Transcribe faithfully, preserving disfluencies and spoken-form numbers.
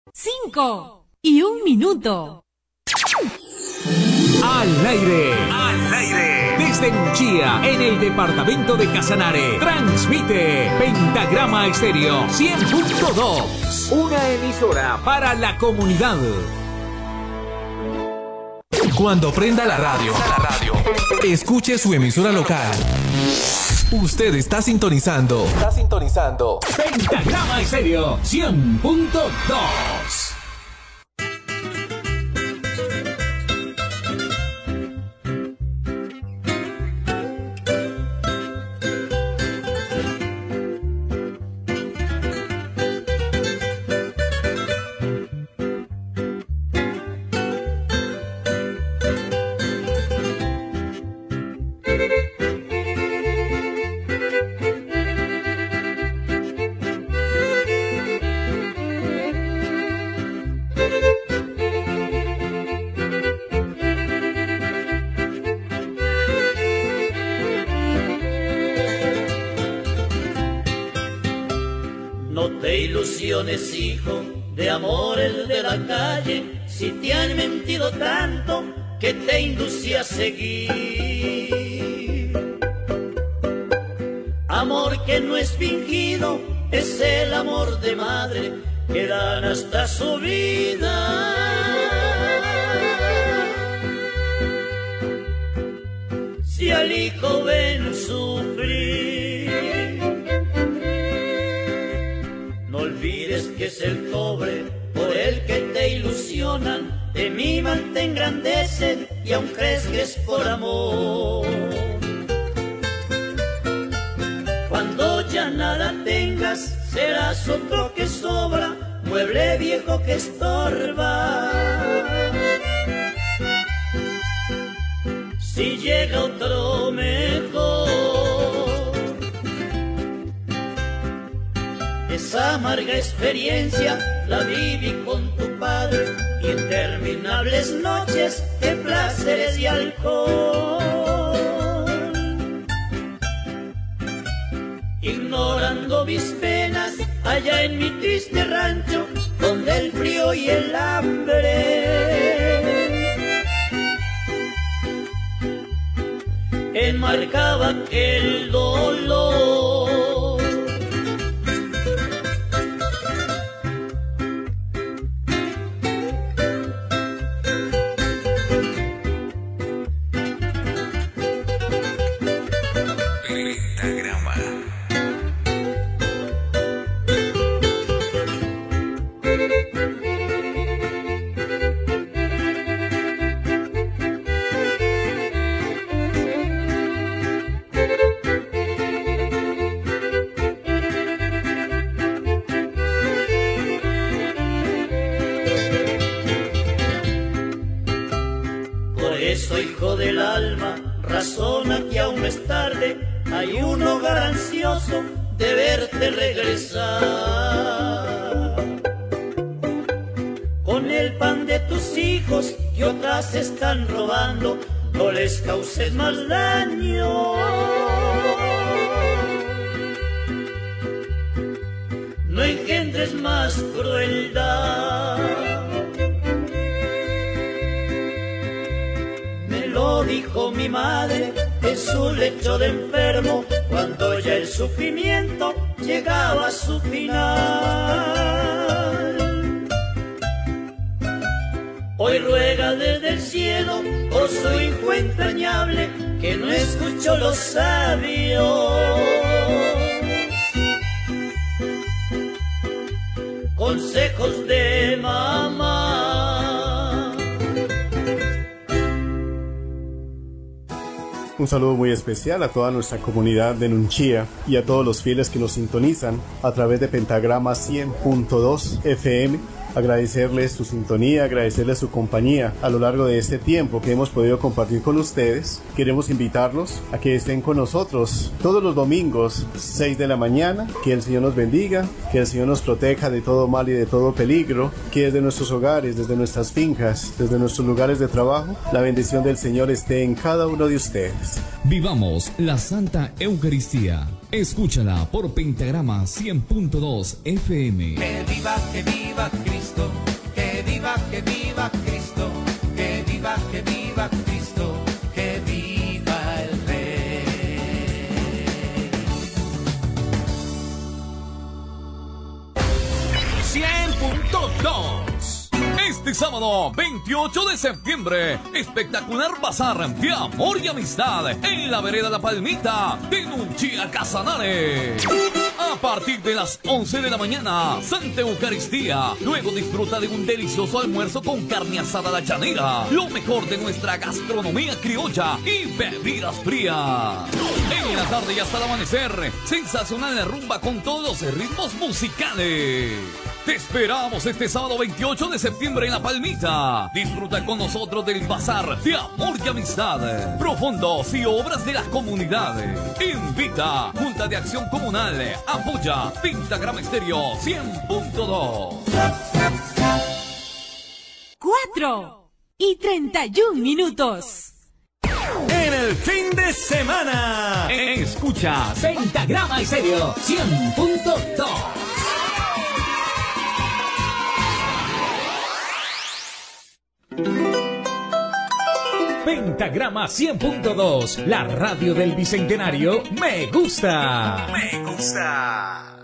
cinco y un minuto. Al aire, al aire, desde Nunchía, en el departamento de Casanare, transmite Pentagrama Estéreo cien punto dos, una emisora para la comunidad. Cuando prenda la radio, la radio, escuche su emisora local. Usted está sintonizando. Está sintonizando. Pentagrama Estéreo cien punto dos. Hijo de amores de la calle, si te han mentido tanto que te induce a seguir. Amor que no es fingido, es el amor de madre que dan hasta su vida. Si al hijo ven sufrir, que es el cobre por el que te ilusionan, te miman, te engrandecen y aún crees que es por amor. Cuando ya nada tengas, serás otro que sobra, mueble viejo que estorba. Si llega otro mejor, esa amarga experiencia la viví con tu padre, interminables noches de placeres y alcohol. Ignorando mis penas allá en mi triste rancho, donde el frío y el hambre enmarcaba aquel dolor. Razona que aún es tarde, hay un hogar ansioso de verte regresar. Con el pan de tus hijos que otras están robando, no les causes más daño. No engendres más crueldad. Lo dijo mi madre en su lecho de enfermo, cuando ya el sufrimiento llegaba a su final. Hoy ruega desde el cielo por su hijo entrañable, que no escuchó los sabios consejos de mamá. Un saludo muy especial a toda nuestra comunidad de Nunchía y a todos los fieles que nos sintonizan a través de Pentagrama cien punto dos F M. Agradecerles su sintonía, agradecerles su compañía a lo largo de este tiempo que hemos podido compartir con ustedes. Queremos invitarlos a que estén con nosotros todos los domingos, seis de la mañana. Que el Señor nos bendiga, que el Señor nos proteja de todo mal y de todo peligro, que desde nuestros hogares, desde nuestras fincas, desde nuestros lugares de trabajo, la bendición del Señor esté en cada uno de ustedes. Vivamos la Santa Eucaristía. Escúchala por Pentagrama cien punto dos F M. Que viva, que viva Cristo. punto dos. Este sábado veintiocho de septiembre, espectacular bazar de amor y amistad en la vereda La Palmita de Nunchía, Casanare. A partir de las once de la mañana, Santa Eucaristía. Luego disfruta de un delicioso almuerzo con carne asada a la llanera, lo mejor de nuestra gastronomía criolla y bebidas frías. En la tarde y hasta el amanecer, sensacional rumba con todos los ritmos musicales. Te esperamos este sábado veintiocho de septiembre en La Palmita. Disfruta con nosotros del bazar de amor y amistad, profundos y obras de las comunidades. Invita Junta de Acción Comunal. Apoya Pentagrama Estéreo cien punto dos. Cuatro y treinta y un minutos. En el fin de semana, escucha Pentagrama Estéreo cien punto dos. Pentagrama cien punto dos, la radio del Bicentenario. Me gusta. Me gusta.